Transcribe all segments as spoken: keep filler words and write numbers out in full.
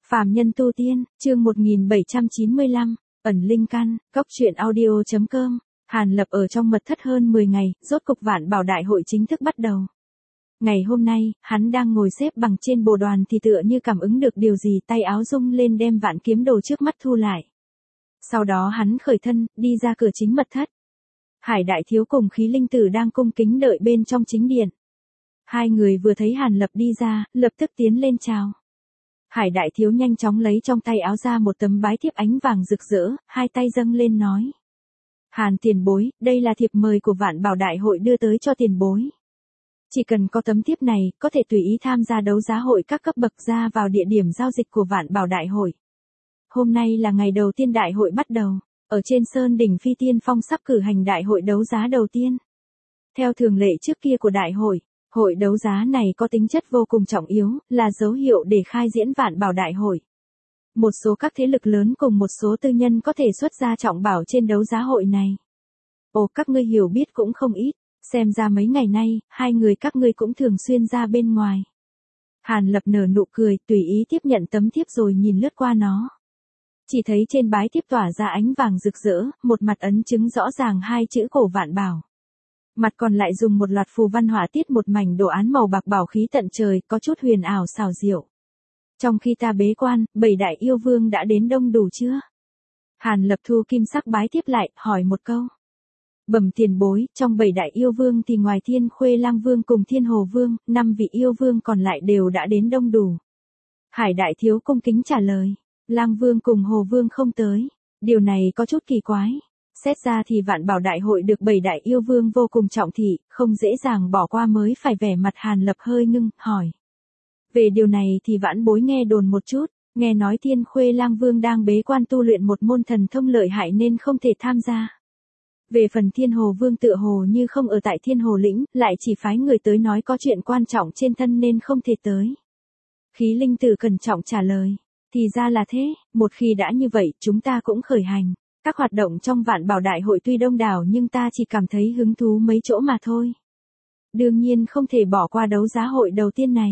Phàm nhân tu tiên, chương một nghìn bảy trăm chín mươi lăm, ẩn linh căn, góc truyện audio chấm com. Hàn Lập ở trong mật thất hơn mười ngày, rốt cục Vạn Bảo Đại hội chính thức bắt đầu. Ngày hôm nay, hắn đang ngồi xếp bằng trên bồ đoàn thì tựa như cảm ứng được điều gì, tay áo rung lên đem vạn kiếm đồ trước mắt thu lại. Sau đó hắn khởi thân, đi ra cửa chính mật thất. Hải Đại Thiếu cùng Khí Linh Tử đang cung kính đợi bên trong chính điện. Hai người vừa thấy Hàn Lập đi ra, lập tức tiến lên chào. Hải Đại Thiếu nhanh chóng lấy trong tay áo ra một tấm bái thiếp ánh vàng rực rỡ, hai tay dâng lên nói. Hàn tiền bối, đây là thiệp mời của Vạn Bảo Đại hội đưa tới cho tiền bối. Chỉ cần có tấm thiếp này, có thể tùy ý tham gia đấu giá hội các cấp bậc ra vào địa điểm giao dịch của Vạn Bảo Đại hội. Hôm nay là ngày đầu tiên đại hội bắt đầu, ở trên Sơn đỉnh Phi Tiên Phong sắp cử hành đại hội đấu giá đầu tiên. Theo thường lệ trước kia của đại hội, hội đấu giá này có tính chất vô cùng trọng yếu, là dấu hiệu để khai diễn Vạn Bảo Đại hội. Một số các thế lực lớn cùng một số tư nhân có thể xuất ra trọng bảo trên đấu giá hội này. Ồ, các ngươi hiểu biết cũng không ít, xem ra mấy ngày nay, hai người các ngươi cũng thường xuyên ra bên ngoài. Hàn Lập nở nụ cười, tùy ý tiếp nhận tấm thiếp rồi nhìn lướt qua nó. Chỉ thấy trên bái thiếp tỏa ra ánh vàng rực rỡ, một mặt ấn chứng rõ ràng hai chữ cổ Vạn Bảo. Mặt còn lại dùng một loạt phù văn họa tiết một mảnh đồ án màu bạc bảo khí tận trời, có chút huyền ảo xảo diệu. Trong khi ta bế quan, bảy đại yêu vương đã đến đông đủ chưa? Hàn Lập thu kim sắc bái tiếp lại, hỏi một câu. Bẩm tiền bối, trong bảy đại yêu vương thì ngoài Thiên Khuê Lang Vương cùng Thiên Hồ Vương, năm vị yêu vương còn lại đều đã đến đông đủ. Hải Đại Thiếu cung kính trả lời. Lang Vương cùng Hồ Vương không tới. Điều này có chút kỳ quái. Xét ra thì Vạn Bảo Đại hội được bảy đại yêu vương vô cùng trọng thị, không dễ dàng bỏ qua mới phải. Vẻ mặt Hàn Lập hơi ngưng, hỏi. Về điều này thì vãn bối nghe đồn một chút, nghe nói Thiên Khuê Lang Vương đang bế quan tu luyện một môn thần thông lợi hại nên không thể tham gia. Về phần Thiên Hồ Vương tựa hồ như không ở tại Thiên Hồ Lĩnh, lại chỉ phái người tới nói có chuyện quan trọng trên thân nên không thể tới. Khí Linh Tử cẩn trọng trả lời. Thì ra là thế, một khi đã như vậy chúng ta cũng khởi hành. Các hoạt động trong Vạn Bảo Đại hội tuy đông đảo nhưng ta chỉ cảm thấy hứng thú mấy chỗ mà thôi. Đương nhiên không thể bỏ qua đấu giá hội đầu tiên này.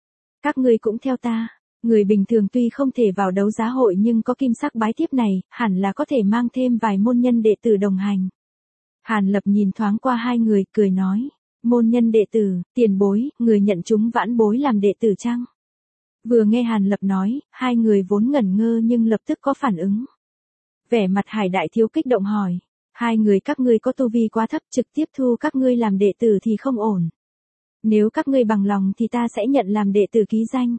Các ngươi cũng theo ta, người bình thường tuy không thể vào đấu giá hội nhưng có kim sắc bái thiếp này, hẳn là có thể mang thêm vài môn nhân đệ tử đồng hành. Hàn Lập nhìn thoáng qua hai người, cười nói, môn nhân đệ tử, tiền bối, người nhận chúng vãn bối làm đệ tử chăng? Vừa nghe Hàn Lập nói, hai người vốn ngẩn ngơ nhưng lập tức có phản ứng. Vẻ mặt Hải Đại Thiếu kích động hỏi, hai người các ngươi có tu vi quá thấp, trực tiếp thu các ngươi làm đệ tử thì không ổn. Nếu các ngươi bằng lòng thì ta sẽ nhận làm đệ tử ký danh.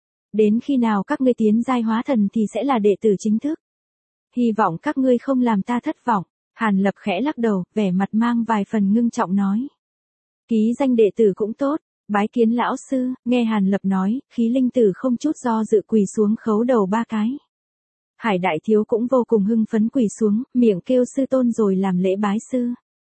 Đến khi nào các ngươi tiến giai hóa thần thì sẽ là đệ tử chính thức. Hy vọng các ngươi không làm ta thất vọng. Hàn Lập khẽ lắc đầu, vẻ mặt mang vài phần ngưng trọng nói. Ký danh đệ tử cũng tốt, bái kiến lão sư. Nghe Hàn Lập nói, Khí Linh Tử không chút do dự quỳ xuống khấu đầu ba cái. Hải Đại Thiếu cũng vô cùng hưng phấn quỳ xuống, miệng kêu sư tôn rồi làm lễ bái sư.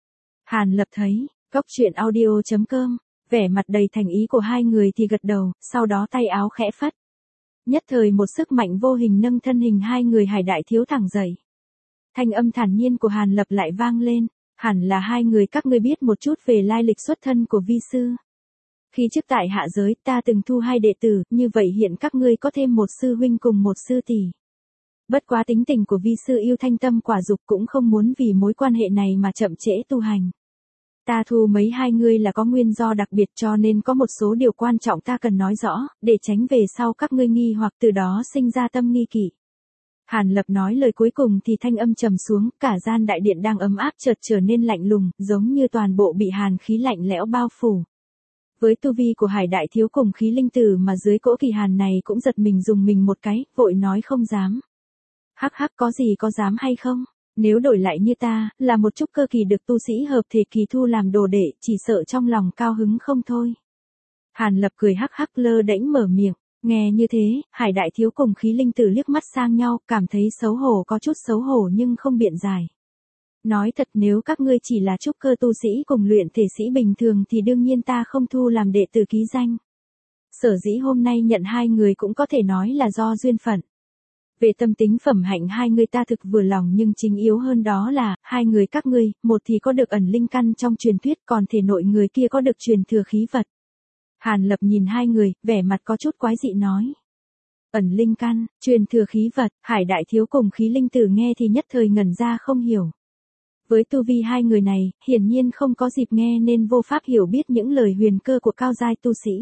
Hàn Lập thấy, góc truyện audio chấm com, vẻ mặt đầy thành ý của hai người thì gật đầu, sau đó tay áo khẽ phất. Nhất thời một sức mạnh vô hình nâng thân hình hai người Hải Đại Thiếu thẳng dậy. Thanh âm thản nhiên của Hàn Lập lại vang lên, hẳn là hai người các ngươi biết một chút về lai lịch xuất thân của vi sư. Khi trước tại hạ giới ta từng thu hai đệ tử, như vậy hiện các ngươi có thêm một sư huynh cùng một sư tỷ. Bất quá tính tình của vi sư yêu thanh tâm quả dục cũng không muốn vì mối quan hệ này mà chậm trễ tu hành. Ta thu mấy hai ngươi là có nguyên do đặc biệt cho nên có một số điều quan trọng ta cần nói rõ, để tránh về sau các ngươi nghi hoặc từ đó sinh ra tâm nghi kỷ. Hàn Lập nói lời cuối cùng thì thanh âm trầm xuống, cả gian đại điện đang ấm áp chợt trở nên lạnh lùng, giống như toàn bộ bị hàn khí lạnh lẽo bao phủ. Với tu vi của Hải Đại Thiếu cùng Khí Linh Tử mà dưới cỗ kỳ hàn này cũng giật mình dùng mình một cái, vội nói không dám. Hắc hắc, có gì có dám hay không? Nếu đổi lại như ta, là một trúc cơ kỳ được tu sĩ hợp thể kỳ thu làm đồ đệ, chỉ sợ trong lòng cao hứng không thôi. Hàn Lập cười hắc hắc lơ đễnh mở miệng, nghe như thế, Hải Đại Thiếu cùng Khí Linh Tử liếc mắt sang nhau, cảm thấy xấu hổ có chút xấu hổ nhưng không biện giải. Nói thật nếu các ngươi chỉ là trúc cơ tu sĩ cùng luyện thể sĩ bình thường thì đương nhiên ta không thu làm đệ tử ký danh. Sở dĩ hôm nay nhận hai người cũng có thể nói là do duyên phận. Về tâm tính phẩm hạnh hai người ta thực vừa lòng nhưng chính yếu hơn đó là, hai người các ngươi, một thì có được ẩn linh căn trong truyền thuyết còn thể nội người kia có được truyền thừa khí vật. Hàn Lập nhìn hai người, vẻ mặt có chút quái dị nói. Ẩn linh căn, truyền thừa khí vật, Hải Đại Thiếu cùng Khí Linh Tử nghe thì nhất thời ngẩn ra không hiểu. Với tu vi hai người này, hiển nhiên không có dịp nghe nên vô pháp hiểu biết những lời huyền cơ của cao giai tu sĩ.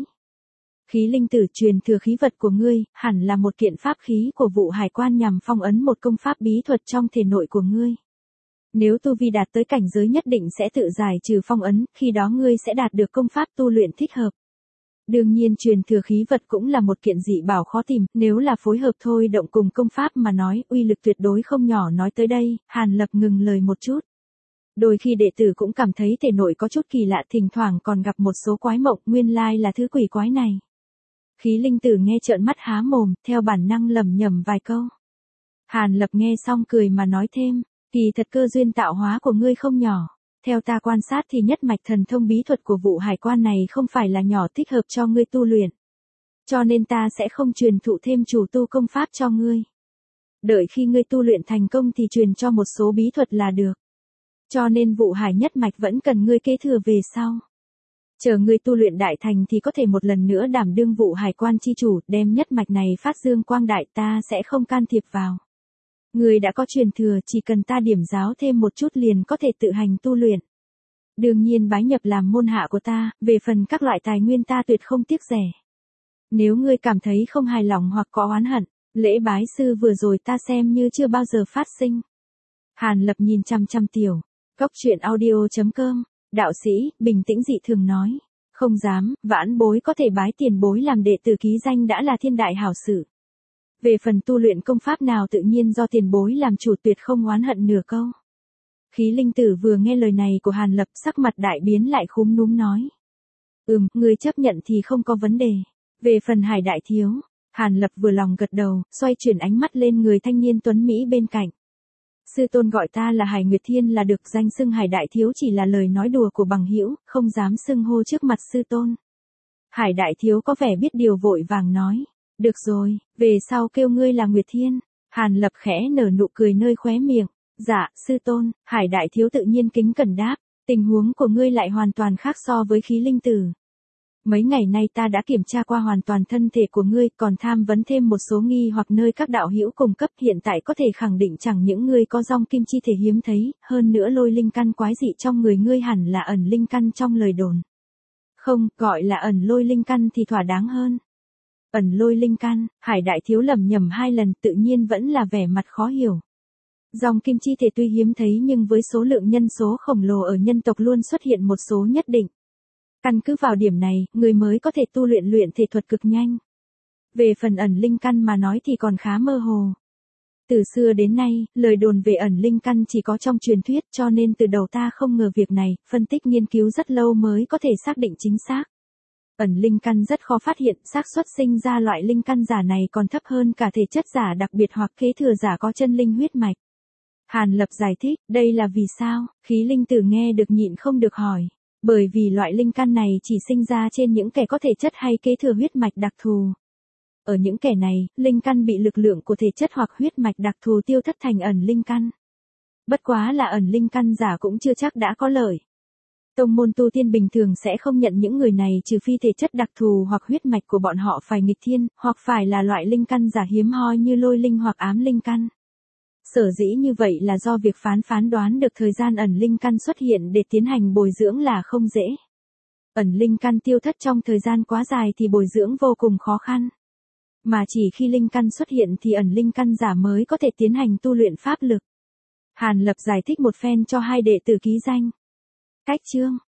Khí Linh Tử, truyền thừa khí vật của ngươi, hẳn là một kiện pháp khí của vụ hải quan nhằm phong ấn một công pháp bí thuật trong thể nội của ngươi. Nếu tu vi đạt tới cảnh giới nhất định sẽ tự giải trừ phong ấn, khi đó ngươi sẽ đạt được công pháp tu luyện thích hợp. Đương nhiên truyền thừa khí vật cũng là một kiện dị bảo khó tìm, nếu là phối hợp thôi động cùng công pháp mà nói, uy lực tuyệt đối không nhỏ. Nói tới đây, Hàn Lập ngừng lời một chút. Đôi khi đệ tử cũng cảm thấy thể nội có chút kỳ lạ, thỉnh thoảng còn gặp một số quái mộng, nguyên lai là thứ quỷ quái này. Khí Linh Tử nghe trợn mắt há mồm, theo bản năng lẩm nhẩm vài câu. Hàn Lập nghe xong cười mà nói thêm, kỳ thật cơ duyên tạo hóa của ngươi không nhỏ. Theo ta quan sát thì nhất mạch thần thông bí thuật của vụ hải quan này không phải là nhỏ, thích hợp cho ngươi tu luyện. Cho nên ta sẽ không truyền thụ thêm chủ tu công pháp cho ngươi. Đợi khi ngươi tu luyện thành công thì truyền cho một số bí thuật là được. Cho nên vụ hải nhất mạch vẫn cần ngươi kế thừa về sau. Chờ ngươi tu luyện đại thành thì có thể một lần nữa đảm đương vụ hải quan chi chủ, đem nhất mạch này phát dương quang đại, ta sẽ không can thiệp vào. Ngươi đã có truyền thừa, chỉ cần ta điểm giáo thêm một chút liền có thể tự hành tu luyện. Đương nhiên bái nhập làm môn hạ của ta, về phần các loại tài nguyên ta tuyệt không tiếc rẻ. Nếu ngươi cảm thấy không hài lòng hoặc có oán hận, lễ bái sư vừa rồi ta xem như chưa bao giờ phát sinh. Hàn Lập nhìn chăm chăm tiểu. Cốc truyện audio chấm com, đạo sĩ, bình tĩnh dị thường nói. Không dám, vãn bối có thể bái tiền bối làm đệ tử ký danh đã là thiên đại hảo sự. Về phần tu luyện công pháp nào tự nhiên do tiền bối làm chủ, tuyệt không oán hận nửa câu. Khí Linh Tử vừa nghe lời này của Hàn Lập, sắc mặt đại biến lại khúm núm nói. Ừm, ngươi chấp nhận thì không có vấn đề. Về phần Hải Đại Thiếu, Hàn Lập vừa lòng gật đầu, xoay chuyển ánh mắt lên người thanh niên tuấn Mỹ bên cạnh. Sư tôn gọi ta là Hải Nguyệt Thiên là được, danh xưng Hải Đại Thiếu chỉ là lời nói đùa của bằng hữu, không dám xưng hô trước mặt sư tôn. Hải Đại Thiếu có vẻ biết điều vội vàng nói. Được rồi, về sau kêu ngươi là Nguyệt Thiên. Hàn Lập khẽ nở nụ cười nơi khóe miệng. Dạ, sư tôn. Hải Đại Thiếu tự nhiên kính cẩn đáp. Tình huống của ngươi lại hoàn toàn khác so với Khí Linh Tử. Mấy ngày nay ta đã kiểm tra qua hoàn toàn thân thể của ngươi, còn tham vấn thêm một số nghi hoặc nơi các đạo hữu cung cấp, hiện tại có thể khẳng định chẳng những ngươi có dòng kim chi thể hiếm thấy, hơn nữa lôi linh căn quái dị trong người ngươi hẳn là ẩn linh căn trong lời đồn. Không, gọi là ẩn lôi linh căn thì thỏa đáng hơn. Ẩn lôi linh căn, Hải Đại Thiếu lẩm nhẩm hai lần, tự nhiên vẫn là vẻ mặt khó hiểu. Dòng kim chi thể tuy hiếm thấy nhưng với số lượng nhân số khổng lồ ở nhân tộc luôn xuất hiện một số nhất định. Căn cứ vào điểm này, người mới có thể tu luyện luyện thể thuật cực nhanh. Về phần ẩn linh căn mà nói thì còn khá mơ hồ. Từ xưa đến nay, lời đồn về ẩn linh căn chỉ có trong truyền thuyết, cho nên từ đầu ta không ngờ việc này, phân tích nghiên cứu rất lâu mới có thể xác định chính xác. Ẩn linh căn rất khó phát hiện, xác suất sinh ra loại linh căn giả này còn thấp hơn cả thể chất giả đặc biệt hoặc kế thừa giả có chân linh huyết mạch. Hàn Lập giải thích, đây là vì sao? Khí Linh Tử nghe được nhịn không được hỏi. Bởi vì loại linh căn này chỉ sinh ra trên những kẻ có thể chất hay kế thừa huyết mạch đặc thù. Ở những kẻ này, linh căn bị lực lượng của thể chất hoặc huyết mạch đặc thù tiêu thất thành ẩn linh căn. Bất quá là ẩn linh căn giả cũng chưa chắc đã có lợi. Tông môn tu tiên bình thường sẽ không nhận những người này trừ phi thể chất đặc thù hoặc huyết mạch của bọn họ phải nghịch thiên, hoặc phải là loại linh căn giả hiếm hoi như lôi linh hoặc ám linh căn. Sở dĩ như vậy là do việc phán phán đoán được thời gian ẩn linh căn xuất hiện để tiến hành bồi dưỡng là không dễ. Ẩn linh căn tiêu thất trong thời gian quá dài thì bồi dưỡng vô cùng khó khăn. Mà chỉ khi linh căn xuất hiện thì ẩn linh căn giả mới có thể tiến hành tu luyện pháp lực. Hàn Lập giải thích một phen cho hai đệ tử ký danh. Cách chương